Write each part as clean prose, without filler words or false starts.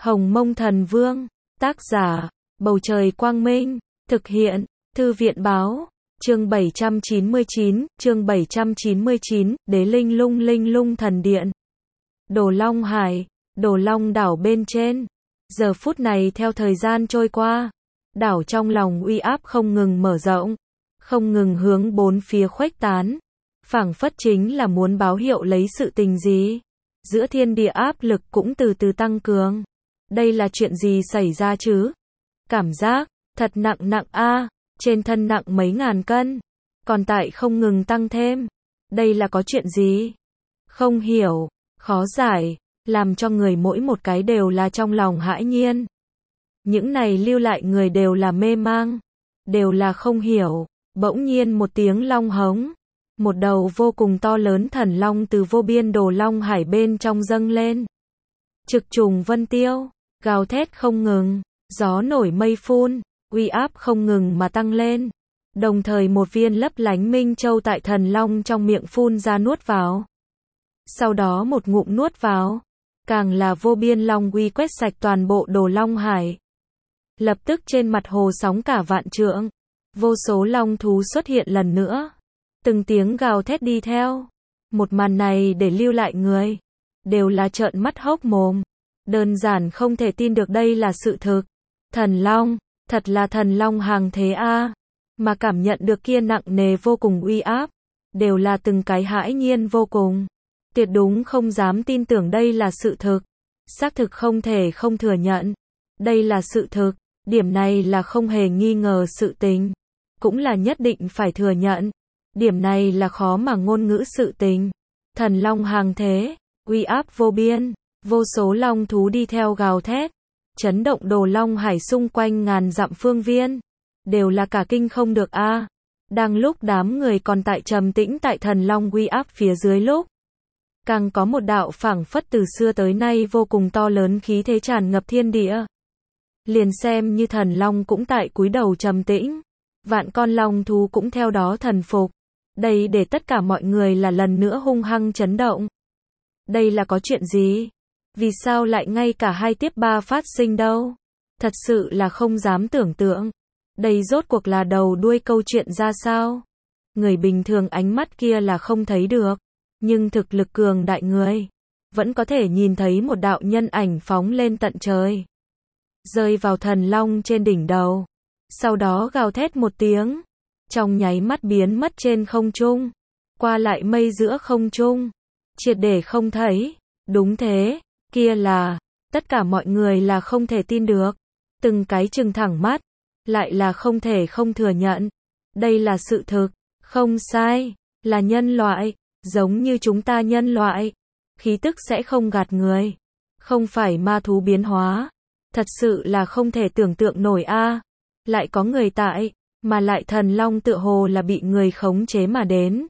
Hồng Mông Thần Vương, tác giả, Bầu Trời Quang Minh, thực hiện, Thư viện Báo, chương 799, Đế Linh Lung Thần Điện. Đồ Long Hải, Đồ Long đảo bên trên. Giờ phút này theo thời gian trôi qua, đảo trong lòng uy áp không ngừng mở rộng, không ngừng hướng bốn phía khuếch tán, phảng phất chính là muốn báo hiệu lấy sự tình gì. Giữa thiên địa áp lực cũng từ từ tăng cường. Đây là chuyện gì xảy ra chứ? Cảm giác thật nặng a, trên thân nặng mấy ngàn cân, còn tại không ngừng tăng thêm. Đây là có chuyện gì? Không hiểu, khó giải, làm cho người mỗi một cái đều là trong lòng hãi nhiên. Những này lưu lại người đều là mê mang, đều là không hiểu. Bỗng nhiên một tiếng long hống, một đầu vô cùng to lớn thần long từ vô biên Đồ Long Hải bên trong dâng lên. Trực trùng vân tiêu, gào thét không ngừng, gió nổi mây phun, uy áp không ngừng mà tăng lên. Đồng thời một viên lấp lánh minh châu tại thần long trong miệng phun ra nuốt vào. Sau đó một ngụm nuốt vào, càng là vô biên long uy quét sạch toàn bộ Đồ Long Hải. Lập tức trên mặt hồ sóng cả vạn trượng, vô số long thú xuất hiện lần nữa. Từng tiếng gào thét đi theo. Một màn này để lưu lại người đều là trợn mắt hốc mồm. Đơn giản không thể tin được đây là sự thực. Thần long, thật là thần long hàng thế a. Mà cảm nhận được kia nặng nề vô cùng uy áp, đều là từng cái hãi nhiên vô cùng. Tuyệt đúng không dám tin tưởng đây là sự thực. Xác thực không thể không thừa nhận. Đây là sự thực, điểm này là không hề nghi ngờ sự tình. Cũng là nhất định phải thừa nhận. Điểm này là khó mà ngôn ngữ sự tình. Thần long hàng thế, uy áp vô biên, vô số long thú đi theo gào thét, chấn động Đồ Long Hải xung quanh ngàn dặm phương viên, đều là cả kinh không được a. Đang lúc đám người còn tại trầm tĩnh tại thần long uy áp phía dưới lúc, càng có một đạo phảng phất từ xưa tới nay vô cùng to lớn khí thế tràn ngập thiên địa. Liền xem như thần long cũng tại cúi đầu trầm tĩnh, vạn con long thú cũng theo đó thần phục. Đây để tất cả mọi người là lần nữa hung hăng chấn động. Đây là có chuyện gì? Vì sao lại ngay cả hai tiếp ba phát sinh đâu? Thật sự là không dám tưởng tượng. Đây rốt cuộc là đầu đuôi câu chuyện ra sao? Người bình thường ánh mắt kia là không thấy được. Nhưng thực lực cường đại người vẫn có thể nhìn thấy một đạo nhân ảnh phóng lên tận trời, rơi vào thần long trên đỉnh đầu. Sau đó gào thét một tiếng, trong nháy mắt biến mất trên không trung, qua lại mây giữa không trung, triệt để không thấy. Đúng thế, kia là, tất cả mọi người là không thể tin được, từng cái trừng thẳng mắt, lại là không thể không thừa nhận. Đây là sự thực, không sai, là nhân loại, giống như chúng ta nhân loại, khí tức sẽ không gạt người, không phải ma thú biến hóa, thật sự là không thể tưởng tượng nổi a. Lại có người tại, mà lại thần long tựa hồ là bị người khống chế mà đến.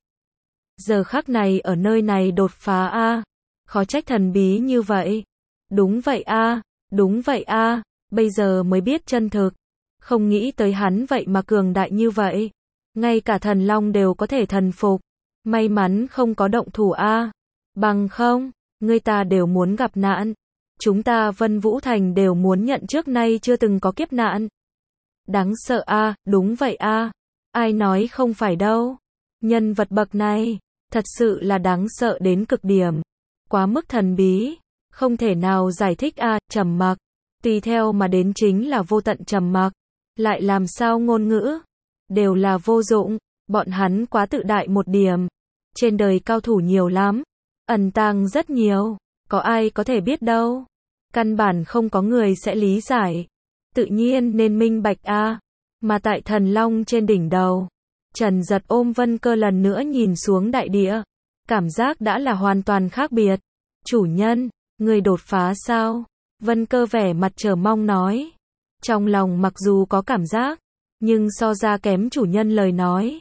Giờ khắc này ở nơi này đột phá a, khó trách thần bí như vậy. Đúng vậy a, đúng vậy a, bây giờ mới biết chân thực. Không nghĩ tới hắn vậy mà cường đại như vậy. Ngay cả thần long đều có thể thần phục. May mắn không có động thủ a. Bằng không, người ta đều muốn gặp nạn. Chúng ta Vân Vũ Thành đều muốn nhận trước nay chưa từng có kiếp nạn. Đáng sợ a, đúng vậy a. Ai nói không phải đâu. Nhân vật bậc này, thật sự là đáng sợ đến cực điểm. Quá mức thần bí, không thể nào giải thích a, trầm mặc. Tùy theo mà đến chính là vô tận trầm mặc. Lại làm sao ngôn ngữ? Đều là vô dụng, bọn hắn quá tự đại một điểm. Trên đời cao thủ nhiều lắm, ẩn tàng rất nhiều, có ai có thể biết đâu. Căn bản không có người sẽ lý giải. Tự nhiên nên minh bạch a. Mà tại thần long trên đỉnh đầu, Trần Giật ôm Vân Cơ lần nữa nhìn xuống đại địa. Cảm giác đã là hoàn toàn khác biệt. Chủ nhân, người đột phá sao? Vân Cơ vẻ mặt chờ mong nói. Trong lòng mặc dù có cảm giác, nhưng so ra kém chủ nhân lời nói.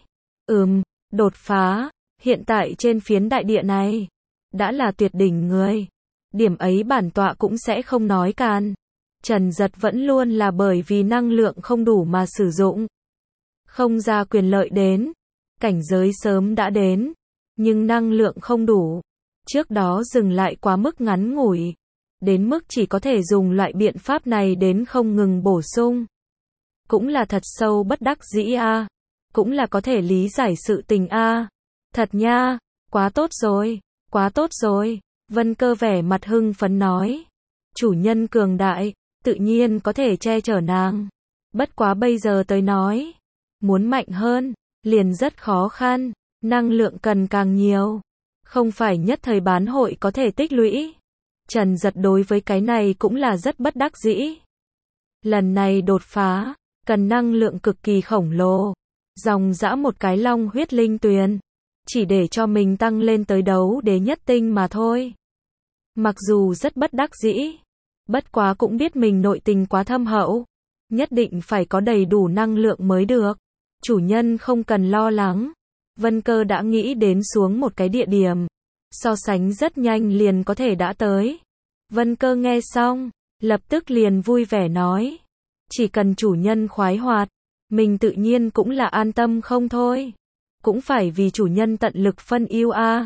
Đột phá, hiện tại trên phiến đại địa này, đã là tuyệt đỉnh người. Điểm ấy bản tọa cũng sẽ không nói can. Trần Giật vẫn luôn là bởi vì năng lượng không đủ mà sử dụng. Không ra quyền lợi đến. Cảnh giới sớm đã đến. Nhưng năng lượng không đủ. Trước đó dừng lại quá mức ngắn ngủi. đến mức chỉ có thể dùng loại biện pháp này đến không ngừng bổ sung. Cũng là thật sâu bất đắc dĩ a, cũng là có thể lý giải sự tình a. Thật nha, quá tốt rồi, quá tốt rồi, Vân Cơ vẻ mặt hưng phấn nói. Chủ nhân cường đại, tự nhiên có thể che chở nàng. Bất quá bây giờ tới nói, muốn mạnh hơn, liền rất khó khăn, năng lượng cần càng nhiều. Không phải nhất thời bán hội có thể tích lũy. Trần Giật đối với cái này cũng là rất bất đắc dĩ. Lần này đột phá, cần năng lượng cực kỳ khổng lồ. Dòng dã một cái long huyết linh tuyền, chỉ để cho mình tăng lên tới đấu đế nhất tinh mà thôi. Mặc dù rất bất đắc dĩ, bất quá cũng biết mình nội tình quá thâm hậu, nhất định phải có đầy đủ năng lượng mới được. Chủ nhân không cần lo lắng. Vân Cơ đã nghĩ đến xuống một cái địa điểm, so sánh rất nhanh liền có thể đã tới. Vân Cơ nghe xong, lập tức liền vui vẻ nói. Chỉ cần chủ nhân khoái hoạt, mình tự nhiên cũng là an tâm không thôi. Cũng phải vì chủ nhân tận lực phân ưu a.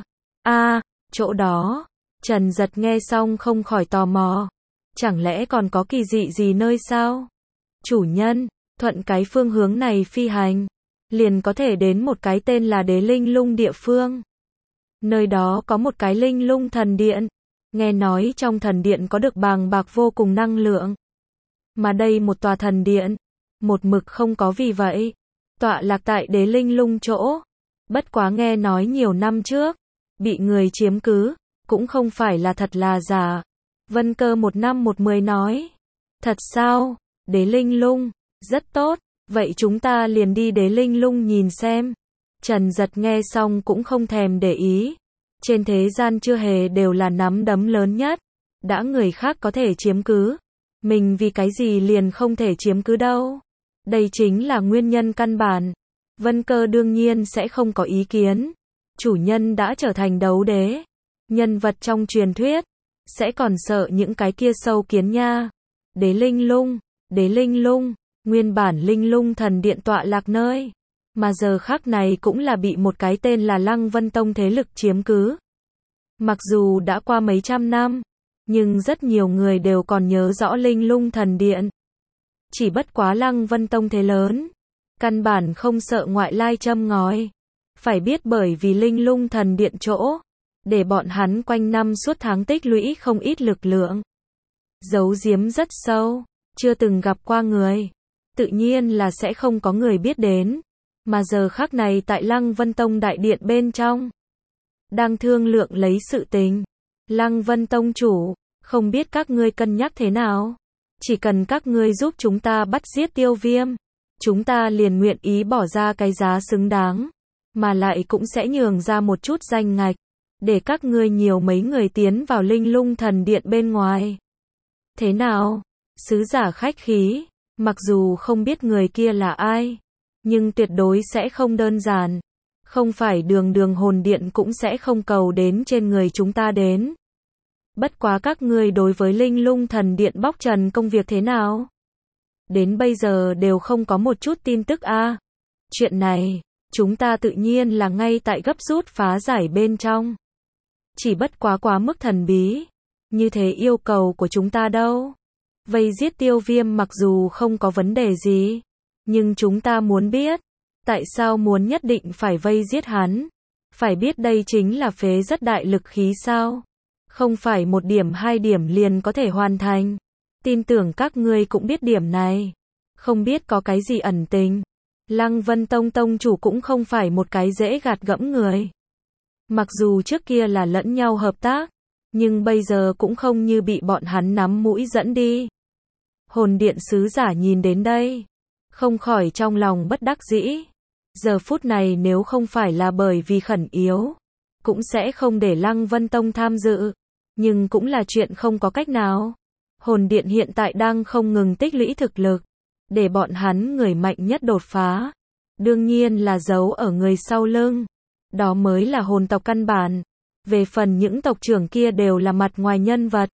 Chỗ đó, Trần Giật nghe xong không khỏi tò mò. Chẳng lẽ còn có kỳ dị gì nơi sao? Chủ nhân, thuận cái phương hướng này phi hành, liền có thể đến một cái tên là Đế Linh Lung địa phương. Nơi đó có một cái Linh Lung thần điện. Nghe nói trong thần điện có được bàng bạc vô cùng năng lượng. Mà đây một tòa thần điện, một mực không có, vì vậy tọa lạc tại Đế Linh Lung chỗ. Bất quá nghe nói nhiều năm trước bị người chiếm cứ, cũng không phải là thật là giả. Vân Cơ 1/10 nói. Thật sao? Đế Linh Lung, rất tốt, vậy chúng ta liền đi Đế Linh Lung nhìn xem. Trần Giật nghe xong cũng không thèm để ý. Trên thế gian chưa hề đều là nắm đấm lớn nhất. Đã người khác có thể chiếm cứ, mình vì cái gì liền không thể chiếm cứ đâu. Đây chính là nguyên nhân căn bản. Vân Cơ đương nhiên sẽ không có ý kiến. Chủ nhân đã trở thành đấu đế, nhân vật trong truyền thuyết, sẽ còn sợ những cái kia sâu kiến nha. Đế Linh Lung, nguyên bản Linh Lung thần điện tọa lạc nơi, mà giờ khắc này cũng là bị một cái tên là Lăng Vân Tông thế lực chiếm cứ. Mặc dù đã qua mấy trăm năm, nhưng rất nhiều người đều còn nhớ rõ Linh Lung thần điện. Chỉ bất quá Lăng Vân Tông thế lớn, căn bản không sợ ngoại lai châm ngòi. Phải biết bởi vì Linh Lung thần điện chỗ, để bọn hắn quanh năm suốt tháng tích lũy không ít lực lượng. Giấu giếm rất sâu, chưa từng gặp qua người, tự nhiên là sẽ không có người biết đến. Mà giờ khắc này tại Lăng Vân Tông đại điện bên trong, đang thương lượng lấy sự tình. Lăng Vân Tông chủ, không biết các ngươi cân nhắc thế nào? Chỉ cần các ngươi giúp chúng ta bắt giết Tiêu Viêm, chúng ta liền nguyện ý bỏ ra cái giá xứng đáng, mà lại cũng sẽ nhường ra một chút danh ngạch, để các ngươi nhiều mấy người tiến vào Linh Lung thần điện bên ngoài. Thế nào? Sứ giả khách khí, mặc dù không biết người kia là ai, nhưng tuyệt đối sẽ không đơn giản. Không phải đường đường hồn điện cũng sẽ không cầu đến trên người chúng ta đến. Bất quá các ngươi đối với Linh Lung thần điện bóc trần công việc thế nào? Đến bây giờ đều không có một chút tin tức a. Chuyện này, chúng ta tự nhiên là ngay tại gấp rút phá giải bên trong. Chỉ bất quá quá mức thần bí. Như thế yêu cầu của chúng ta đâu? Vây giết Tiêu Viêm mặc dù không có vấn đề gì, nhưng chúng ta muốn biết, tại sao muốn nhất định phải vây giết hắn? Phải biết đây chính là phế rất đại lực khí sao? Không phải một điểm hai điểm liền có thể hoàn thành. Tin tưởng các ngươi cũng biết điểm này. Không biết có cái gì ẩn tình. Lăng Vân Tông tông chủ cũng không phải một cái dễ gạt gẫm người. Mặc dù trước kia là lẫn nhau hợp tác, nhưng bây giờ cũng không như bị bọn hắn nắm mũi dẫn đi. Hồn điện sứ giả nhìn đến đây, không khỏi trong lòng bất đắc dĩ. Giờ phút này nếu không phải là bởi vì khẩn yếu, cũng sẽ không để Lăng Vân Tông tham dự. Nhưng cũng là chuyện không có cách nào. Hồn điện hiện tại đang không ngừng tích lũy thực lực, để bọn hắn người mạnh nhất đột phá. Đương nhiên là giấu ở người sau lưng. Đó mới là hồn tộc căn bản. Về phần những tộc trưởng kia đều là mặt ngoài nhân vật.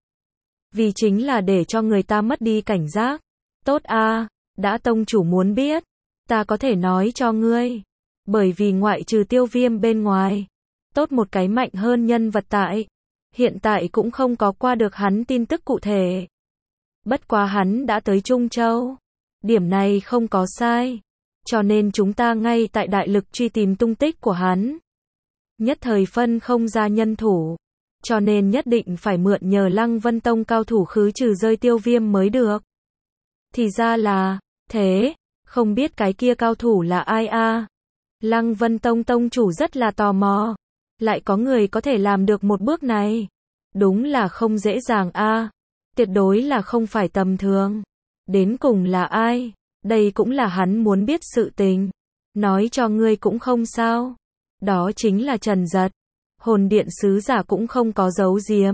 Vì chính là để cho người ta mất đi cảnh giác. Tốt a, đã tông chủ muốn biết, ta có thể nói cho ngươi. Bởi vì ngoại trừ Tiêu Viêm bên ngoài, tốt một cái mạnh hơn nhân vật tại hiện tại cũng không có qua được hắn tin tức cụ thể. Bất quá hắn đã tới Trung Châu. Điểm này không có sai. Cho nên chúng ta ngay tại đại lực truy tìm tung tích của hắn. Nhất thời phân không ra nhân thủ. Cho nên nhất định phải mượn nhờ Lăng Vân Tông cao thủ khứ trừ rơi Tiêu Viêm mới được. Thì ra là thế, không biết cái kia cao thủ là ai a? Lăng Vân Tông tông chủ rất là tò mò. Lại có người có thể làm được một bước này. Đúng là không dễ dàng a. Tuyệt đối là không phải tầm thường. Đến cùng là ai? Đây cũng là hắn muốn biết sự tình. Nói cho ngươi cũng không sao. Đó chính là Trần Giật. Hồn điện sứ giả cũng không có giấu giếm.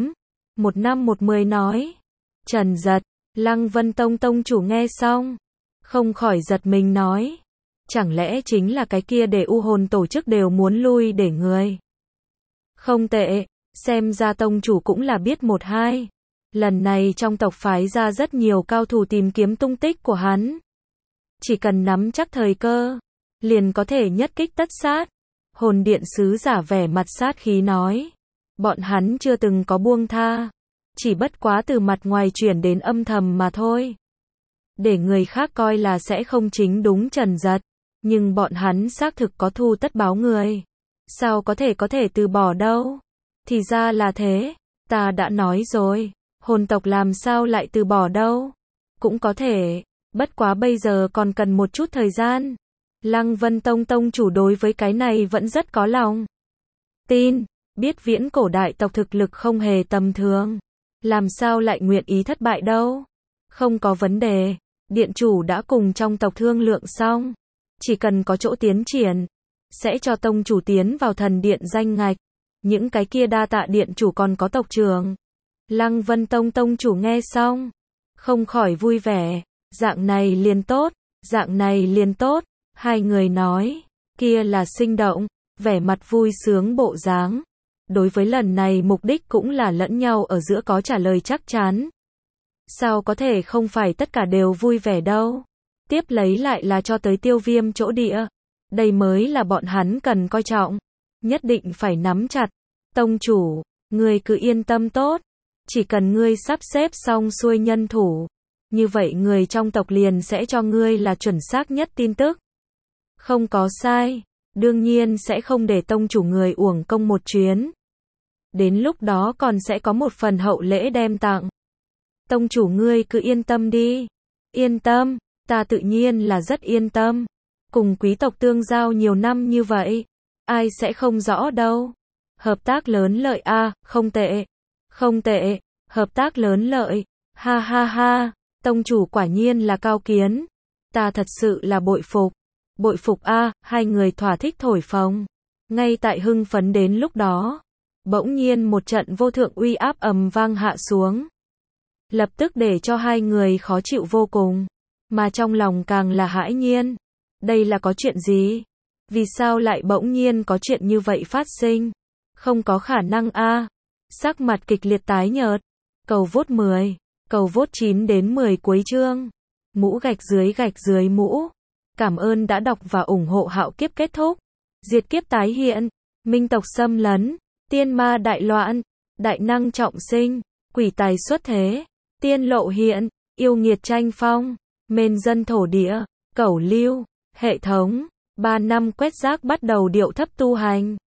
1/10 nói. Trần Giật, Lăng Vân Tông tông chủ nghe xong. Không khỏi giật mình nói. Chẳng lẽ chính là cái kia để u hồn tổ chức đều muốn lui để người. Không tệ, xem ra tông chủ cũng là biết một hai. Lần này trong tộc phái ra rất nhiều cao thủ tìm kiếm tung tích của hắn. Chỉ cần nắm chắc thời cơ, liền có thể nhất kích tất sát. Hồn điện sứ giả vẻ mặt sát khí nói. Bọn hắn chưa từng có buông tha. Chỉ bất quá từ mặt ngoài chuyển đến âm thầm mà thôi. Để người khác coi là sẽ không chính đúng Trần Giật. Nhưng bọn hắn xác thực có thu tất báo người. Sao có thể từ bỏ đâu. Thì ra là thế. Ta đã nói rồi. Hồn tộc làm sao lại từ bỏ đâu. Cũng có thể. Bất quá bây giờ còn cần một chút thời gian. Lăng Vân Tông tông chủ đối với cái này vẫn rất có lòng tin, biết viễn cổ đại tộc thực lực không hề tầm thường. Làm sao lại nguyện ý thất bại đâu. Không có vấn đề. Điện chủ đã cùng trong tộc thương lượng xong. Chỉ cần có chỗ tiến triển, sẽ cho tông chủ tiến vào thần điện danh ngạch. Những cái kia đa tạ điện chủ còn có tộc trưởng. Lăng Vân Tông tông chủ nghe xong. Không khỏi vui vẻ. Dạng này liền tốt. Dạng này liền tốt. Hai người nói. Kia là sinh động. Vẻ mặt vui sướng bộ dáng. Đối với lần này mục đích cũng là lẫn nhau ở giữa có trả lời chắc chắn. Sao có thể không phải tất cả đều vui vẻ đâu. Tiếp lấy lại là cho tới Tiêu Viêm chỗ địa. Đây mới là bọn hắn cần coi trọng. Nhất định phải nắm chặt. Tông chủ, ngươi cứ yên tâm tốt. Chỉ cần ngươi sắp xếp xong xuôi nhân thủ. Như vậy người trong tộc liền sẽ cho ngươi là chuẩn xác nhất tin tức. Không có sai. Đương nhiên sẽ không để tông chủ người uổng công một chuyến. Đến lúc đó còn sẽ có một phần hậu lễ đem tặng. Tông chủ ngươi cứ yên tâm đi. Yên tâm, ta tự nhiên là rất yên tâm. Cùng quý tộc tương giao nhiều năm như vậy. Ai sẽ không rõ đâu. Hợp tác lớn lợi a, không tệ. Không tệ, hợp tác lớn lợi. Ha ha ha, tông chủ quả nhiên là cao kiến. Ta thật sự là bội phục. Bội phục a, hai người thỏa thích thổi phồng. Ngay tại hưng phấn đến lúc đó. Bỗng nhiên một trận vô thượng uy áp ầm vang hạ xuống. Lập tức để cho hai người khó chịu vô cùng. Mà trong lòng càng là hãi nhiên. Đây là có chuyện gì? Vì sao lại bỗng nhiên có chuyện như vậy phát sinh? Không có khả năng a. Sắc mặt kịch liệt tái nhợt. Cầu vote 10. Cầu vote 9 đến 10 cuối chương. Mũ gạch dưới mũ. Cảm ơn đã đọc và ủng hộ Hạo Kiếp kết thúc. Diệt kiếp tái hiện. Minh tộc xâm lấn. Tiên ma đại loạn. Đại năng trọng sinh. Quỷ tài xuất thế. Tiên lộ hiện. Yêu nghiệt tranh phong. Mên dân thổ địa. Cẩu lưu. Hệ thống. 3 năm quét rác bắt đầu điệu thấp tu hành.